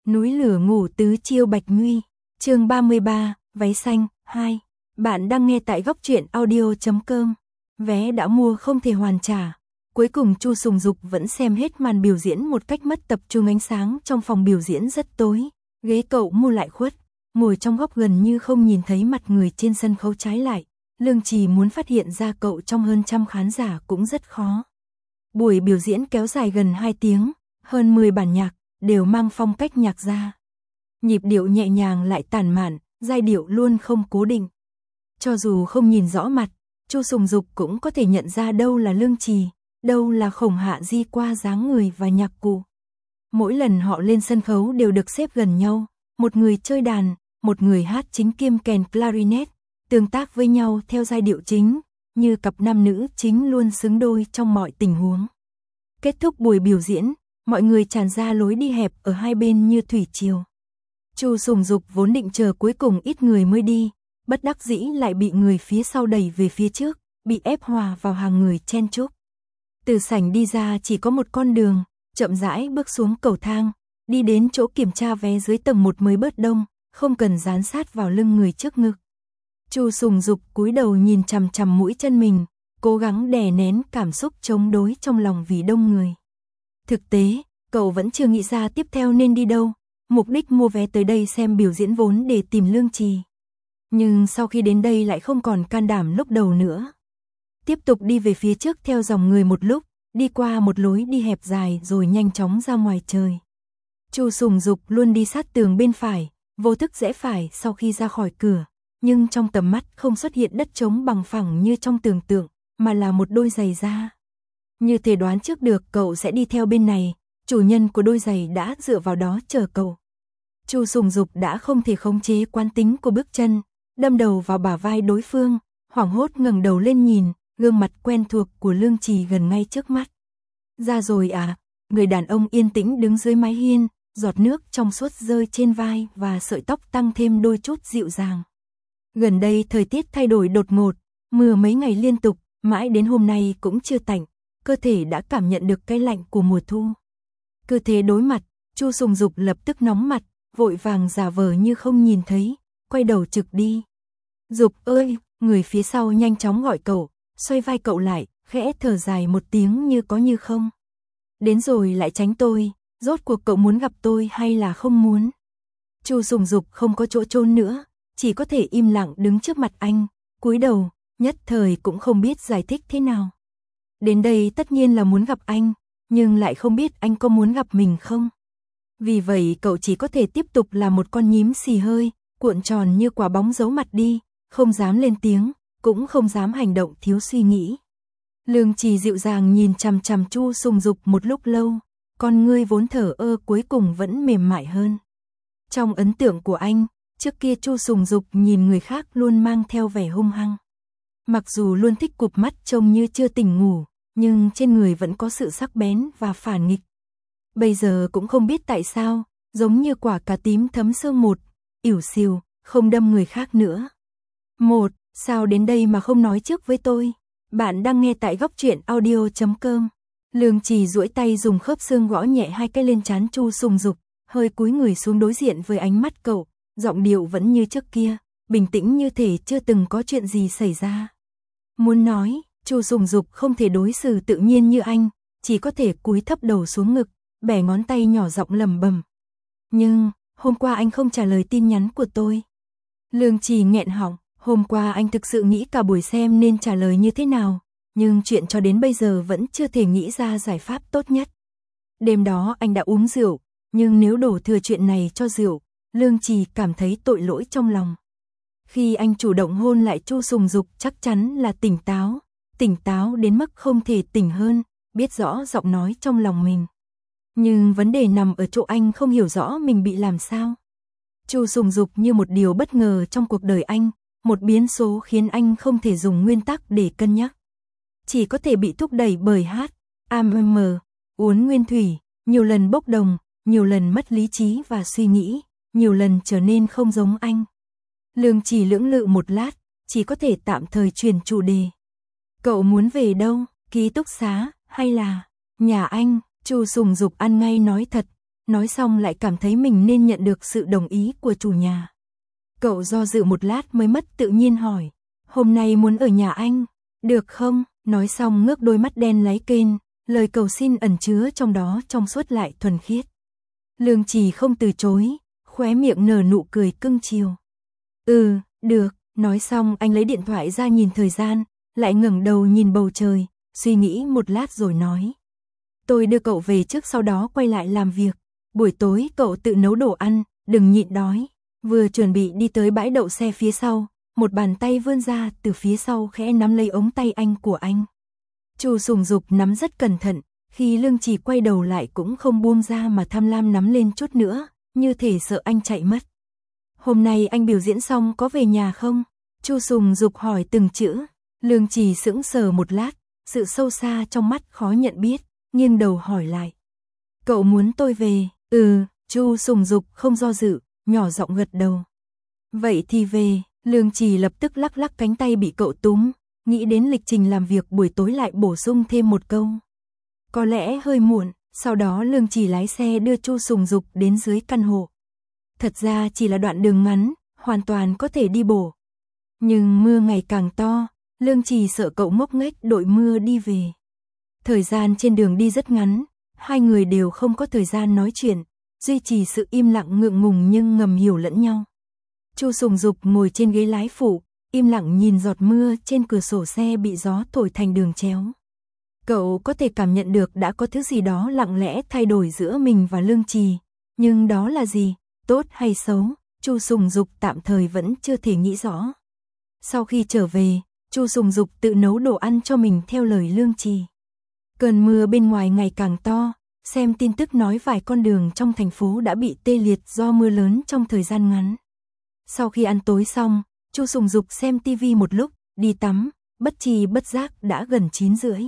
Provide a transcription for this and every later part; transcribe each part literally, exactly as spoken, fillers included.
Núi lửa ngủ tứ chiêu Bạch Nguy, chương ba mươi ba, váy xanh, hai. Bạn đang nghe tại góc truyện audio chấm com. Vé đã mua không thể hoàn trả. Cuối cùng Chu Sùng Dục vẫn xem hết màn biểu diễn một cách mất tập trung, ánh sáng trong phòng biểu diễn rất tối. Ghế cậu mua lại khuất, ngồi trong góc gần như không nhìn thấy mặt người trên sân khấu, trái lại. Lương Trì muốn phát hiện ra cậu trong hơn trăm khán giả cũng rất khó. Buổi biểu diễn kéo dài gần hai tiếng, hơn mười bản nhạc, đều mang phong cách nhạc gia. Nhịp điệu nhẹ nhàng lại tản mạn, giai điệu luôn không cố định. Cho dù không nhìn rõ mặt, Chu Sùng Dục cũng có thể nhận ra đâu là Lương Trì, đâu là Khổng Hạ Di qua dáng người và nhạc cụ. Mỗi lần họ lên sân khấu đều được xếp gần nhau, một người chơi đàn, một người hát chính kiêm kèn clarinet, tương tác với nhau theo giai điệu chính, như cặp nam nữ chính luôn xứng đôi trong mọi tình huống. Kết thúc buổi biểu diễn, mọi người tràn ra lối đi hẹp ở hai bên như thủy triều. Chu Sùng Dục vốn định chờ cuối cùng ít người mới đi, bất đắc dĩ lại bị người phía sau đẩy về phía trước, bị ép hòa vào hàng người chen chúc. Từ sảnh đi ra chỉ có một con đường, chậm rãi bước xuống cầu thang, đi đến chỗ kiểm tra vé dưới tầng một mới bớt đông, không cần dán sát vào lưng người trước ngực. Chu Sùng Dục cúi đầu nhìn chằm chằm mũi chân mình, cố gắng đè nén cảm xúc chống đối trong lòng vì đông người. Thực tế, cậu vẫn chưa nghĩ ra tiếp theo nên đi đâu, mục đích mua vé tới đây xem biểu diễn vốn để tìm Lương Trì. Nhưng sau khi đến đây lại không còn can đảm lúc đầu nữa. Tiếp tục đi về phía trước theo dòng người một lúc, đi qua một lối đi hẹp dài rồi nhanh chóng ra ngoài trời. Chu Sùng Dục luôn đi sát tường bên phải, vô thức rẽ phải sau khi ra khỏi cửa, nhưng trong tầm mắt không xuất hiện đất trống bằng phẳng như trong tưởng tượng, mà là một đôi giày da. Như thể đoán trước được cậu sẽ đi theo bên này, chủ nhân của đôi giày đã dựa vào đó chờ cậu. Chu Sùng Dục đã không thể khống chế quán tính của bước chân, đâm đầu vào bả vai đối phương, hoảng hốt ngẩng đầu lên nhìn, gương mặt quen thuộc của Lương Trì gần ngay trước mắt. Ra rồi à? Người đàn ông yên tĩnh đứng dưới mái hiên, giọt nước trong suốt rơi trên vai và sợi tóc tăng thêm đôi chút dịu dàng. Gần đây thời tiết thay đổi đột ngột, mưa mấy ngày liên tục, mãi đến hôm nay cũng chưa tạnh, cơ thể đã cảm nhận được cái lạnh của mùa thu. Cứ thế đối mặt, Chu Sùng Dục lập tức nóng mặt, vội vàng giả vờ như không nhìn thấy, quay đầu trực đi. Dục ơi, người phía sau nhanh chóng gọi cậu, xoay vai cậu lại, khẽ thở dài một tiếng như có như không. Đến rồi lại tránh tôi, rốt cuộc cậu muốn gặp tôi hay là không muốn? Chu Sùng Dục không có chỗ chôn nữa, chỉ có thể im lặng đứng trước mặt anh, cúi đầu, nhất thời cũng không biết giải thích thế nào. Đến đây tất nhiên là muốn gặp anh, nhưng lại không biết anh có muốn gặp mình không. Vì vậy cậu chỉ có thể tiếp tục là một con nhím xì hơi, cuộn tròn như quả bóng giấu mặt đi, không dám lên tiếng, cũng không dám hành động thiếu suy nghĩ. Lương Trì dịu dàng nhìn chằm chằm Chu Sùng Dục một lúc lâu, con ngươi vốn thở ơ cuối cùng vẫn mềm mại hơn. Trong ấn tượng của anh, trước kia Chu Sùng Dục nhìn người khác luôn mang theo vẻ hung hăng. Mặc dù luôn thích cụp mắt trông như chưa tỉnh ngủ, nhưng trên người vẫn có sự sắc bén và phản nghịch. Bây giờ cũng không biết tại sao, giống như quả cà tím thấm sương một, ỉu xìu, không đâm người khác nữa. Một, sao đến đây mà không nói trước với tôi? Bạn đang nghe tại góc truyện audio chấm com. Lương Trì duỗi tay dùng khớp xương gõ nhẹ hai cái lên trán Chu Sùng Dục, hơi cúi người xuống đối diện với ánh mắt cậu, giọng điệu vẫn như trước kia, bình tĩnh như thể chưa từng có chuyện gì xảy ra. Muốn nói, Chu Sùng Dục không thể đối xử tự nhiên như anh, chỉ có thể cúi thấp đầu xuống ngực, bẻ ngón tay nhỏ giọng lẩm bẩm. Nhưng, hôm qua anh không trả lời tin nhắn của tôi. Lương Trì nghẹn họng, hôm qua anh thực sự nghĩ cả buổi xem nên trả lời như thế nào, nhưng chuyện cho đến bây giờ vẫn chưa thể nghĩ ra giải pháp tốt nhất. Đêm đó anh đã uống rượu, nhưng nếu đổ thừa chuyện này cho rượu, Lương Trì cảm thấy tội lỗi trong lòng. Khi anh chủ động hôn lại Chu Sùng Dục chắc chắn là tỉnh táo, tỉnh táo đến mức không thể tỉnh hơn, biết rõ giọng nói trong lòng mình. Nhưng vấn đề nằm ở chỗ anh không hiểu rõ mình bị làm sao. Chu Sùng Dục như một điều bất ngờ trong cuộc đời anh, một biến số khiến anh không thể dùng nguyên tắc để cân nhắc. Chỉ có thể bị thúc đẩy bởi hát, am, uốn nguyên thủy, nhiều lần bốc đồng, nhiều lần mất lý trí và suy nghĩ, nhiều lần trở nên không giống anh. Lương Trì lưỡng lự một lát, chỉ có thể tạm thời chuyển chủ đề. Cậu muốn về đâu, ký túc xá, hay là nhà anh? Chu Sùng Dục ăn ngay nói thật, nói xong lại cảm thấy mình nên nhận được sự đồng ý của chủ nhà. Cậu do dự một lát mới mất tự nhiên hỏi, hôm nay muốn ở nhà anh, được không? Nói xong ngước đôi mắt đen láy kênh, lời cầu xin ẩn chứa trong đó trong suốt lại thuần khiết. Lương Trì không từ chối, khóe miệng nở nụ cười cưng chiều. Ừ, được, nói xong anh lấy điện thoại ra nhìn thời gian, lại ngẩng đầu nhìn bầu trời, suy nghĩ một lát rồi nói. Tôi đưa cậu về trước sau đó quay lại làm việc, buổi tối cậu tự nấu đồ ăn, đừng nhịn đói. Vừa chuẩn bị đi tới bãi đậu xe phía sau, một bàn tay vươn ra từ phía sau khẽ nắm lấy ống tay anh của anh. Chu Sùng Dục nắm rất cẩn thận, khi Lương Trì quay đầu lại cũng không buông ra mà tham lam nắm lên chút nữa, như thể sợ anh chạy mất. Hôm nay anh biểu diễn xong có về nhà không? Chu Sùng Dục hỏi từng chữ. Lương Trì sững sờ một lát, sự sâu xa trong mắt khó nhận biết, nghiêng đầu hỏi lại. Cậu muốn tôi về? Ừ, Chu Sùng Dục không do dự, nhỏ giọng gật đầu. Vậy thì về. Lương Trì lập tức lắc lắc cánh tay bị cậu túm, nghĩ đến lịch trình làm việc buổi tối lại bổ sung thêm một câu. Có lẽ hơi muộn, sau đó Lương Trì lái xe đưa Chu Sùng Dục đến dưới căn hộ. Thật ra chỉ là đoạn đường ngắn, hoàn toàn có thể đi bộ. Nhưng mưa ngày càng to, Lương Trì sợ cậu ngốc nghếch đội mưa đi về. Thời gian trên đường đi rất ngắn, hai người đều không có thời gian nói chuyện, duy trì sự im lặng ngượng ngùng nhưng ngầm hiểu lẫn nhau. Chu Sùng Dục ngồi trên ghế lái phụ, im lặng nhìn giọt mưa trên cửa sổ xe bị gió thổi thành đường chéo. Cậu có thể cảm nhận được đã có thứ gì đó lặng lẽ thay đổi giữa mình và Lương Trì, nhưng đó là gì, tốt hay xấu, Chu Sùng Dục tạm thời vẫn chưa thể nghĩ rõ. Sau khi trở về, Chu Sùng Dục tự nấu đồ ăn cho mình theo lời Lương Trì. Cơn mưa bên ngoài ngày càng to, xem tin tức nói vài con đường trong thành phố đã bị tê liệt do mưa lớn trong thời gian ngắn. Sau khi ăn tối xong, Chu Sùng Dục xem tivi một lúc, đi tắm, bất tri bất giác đã gần chín rưỡi.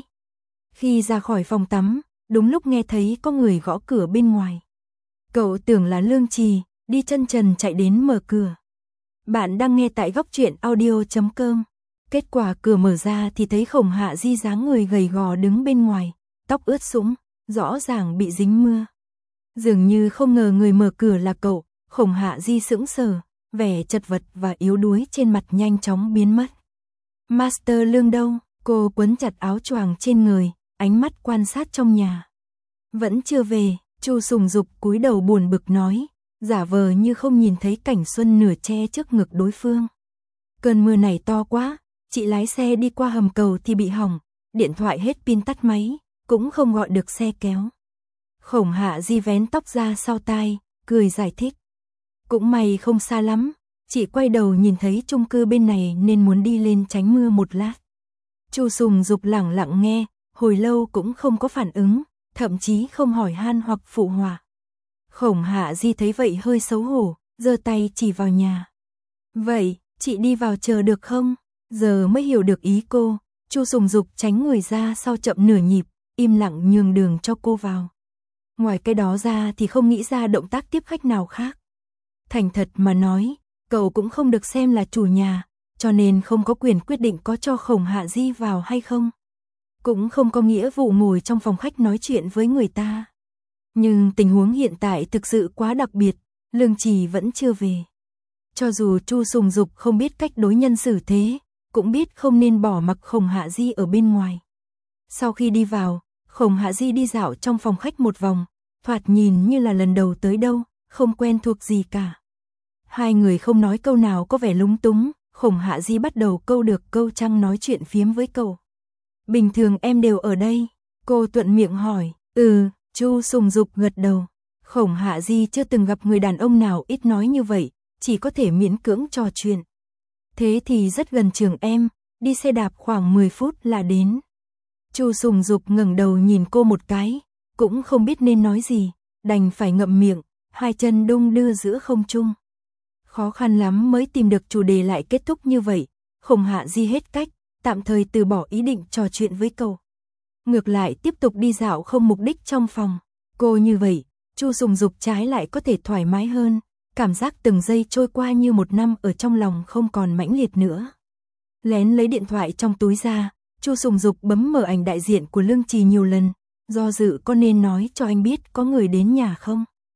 Khi ra khỏi phòng tắm, đúng lúc nghe thấy có người gõ cửa bên ngoài. Cậu tưởng là Lương Trì, đi chân trần chạy đến mở cửa. Bạn đang nghe tại góc truyện audio chấm com. Kết quả cửa mở ra thì thấy Khổng Hạ Di dáng người gầy gò đứng bên ngoài, tóc ướt sũng, rõ ràng bị dính mưa. Dường như không ngờ người mở cửa là cậu, Khổng Hạ Di sững sờ, vẻ chật vật và yếu đuối trên mặt nhanh chóng biến mất. Master Lương đâu? Cô quấn chặt áo choàng trên người, ánh mắt quan sát trong nhà. Vẫn chưa về, Chu Sùng Dục cúi đầu buồn bực nói, giả vờ như không nhìn thấy cảnh xuân nửa che trước ngực đối phương. Cơn mưa này to quá, chị lái xe đi qua hầm cầu thì bị hỏng, điện thoại hết pin tắt máy, cũng không gọi được xe kéo. Khổng Hạ Di vén tóc ra sau tai, cười giải thích. Cũng may không xa lắm, chị quay đầu nhìn thấy chung cư bên này nên muốn đi lên tránh mưa một lát. Chu Sùng Dục lẳng lặng nghe, hồi lâu cũng không có phản ứng, thậm chí không hỏi han hoặc phụ họa. Khổng Hạ Di thấy vậy hơi xấu hổ, giơ tay chỉ vào nhà. Vậy, chị đi vào chờ được không? Giờ mới hiểu được ý cô, Chu Sùng Dục tránh người ra sau chậm nửa nhịp, im lặng nhường đường cho cô vào. Ngoài cái đó ra thì không nghĩ ra động tác tiếp khách nào khác. Thành thật mà nói, cậu cũng không được xem là chủ nhà, cho nên không có quyền quyết định có cho Khổng Hạ Di vào hay không. Cũng không có nghĩa vụ ngồi trong phòng khách nói chuyện với người ta. Nhưng tình huống hiện tại thực sự quá đặc biệt, Lương Trì vẫn chưa về. Cho dù Chu Sùng Dục không biết cách đối nhân xử thế, cũng biết không nên bỏ mặc Khổng Hạ Di ở bên ngoài. Sau khi đi vào, Khổng Hạ Di đi dạo trong phòng khách một vòng, thoạt nhìn như là lần đầu tới đâu, không quen thuộc gì cả. Hai người không nói câu nào có vẻ lúng túng, Khổng Hạ Di bắt đầu câu được câu trăng nói chuyện phiếm với cậu. Bình thường em đều ở đây, cô thuận miệng hỏi. Ừ, Chu Sùng Dục gật đầu. Khổng Hạ Di chưa từng gặp người đàn ông nào ít nói như vậy, chỉ có thể miễn cưỡng trò chuyện. Thế thì rất gần trường em, đi xe đạp khoảng mười phút là đến. Chu Sùng Dục ngẩng đầu nhìn cô một cái, cũng không biết nên nói gì, đành phải ngậm miệng, hai chân đung đưa giữa không trung. Khó khăn lắm mới tìm được chủ đề lại kết thúc như vậy, Khổng Hạ Di hết cách, tạm thời từ bỏ ý định trò chuyện với cậu. Ngược lại tiếp tục đi dạo không mục đích trong phòng. Cô như vậy, Chu Sùng Dục trái lại có thể thoải mái hơn, cảm giác từng giây trôi qua như một năm ở trong lòng không còn mãnh liệt nữa. Lén lấy điện thoại trong túi ra, Chu Sùng Dục bấm mở ảnh đại diện của Lương Trì nhiều lần, do dự có nên nói cho anh biết có người đến nhà không.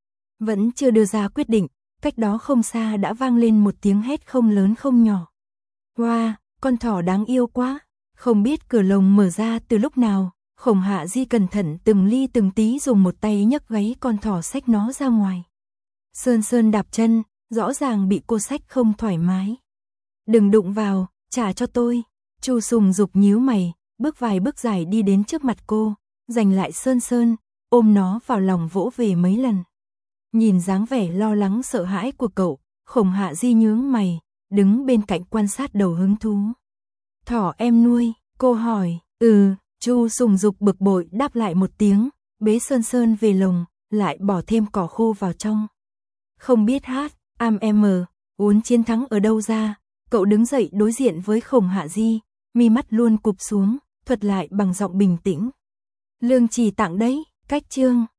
Vẫn chưa đưa ra quyết định, cách đó không xa đã vang lên một tiếng hét không lớn không nhỏ. Wow, con thỏ đáng yêu quá. Không biết cửa lồng mở ra từ lúc nào, Khổng Hạ Di cẩn thận từng ly từng tí dùng một tay nhấc gáy con thỏ xách nó ra ngoài. Sơn Sơn đạp chân, rõ ràng bị cô xách không thoải mái. Đừng đụng vào, trả cho tôi. Chu Sùng Dục nhíu mày, bước vài bước dài đi đến trước mặt cô, giành lại Sơn Sơn, ôm nó vào lòng vỗ về mấy lần. Nhìn dáng vẻ lo lắng sợ hãi của cậu, Khổng Hạ Di nhướng mày, đứng bên cạnh quan sát đầu hứng thú. Thỏ em nuôi, cô hỏi. Ừ, Chu Sùng Dục bực bội đáp lại một tiếng, bế Sơn Sơn về lồng, lại bỏ thêm cỏ khô vào trong. Không biết hát, am em, uốn chiến thắng ở đâu ra, cậu đứng dậy đối diện với Khổng Hạ Di, mi mắt luôn cụp xuống, thuật lại bằng giọng bình tĩnh. Lương Trì tặng đấy, cách chương.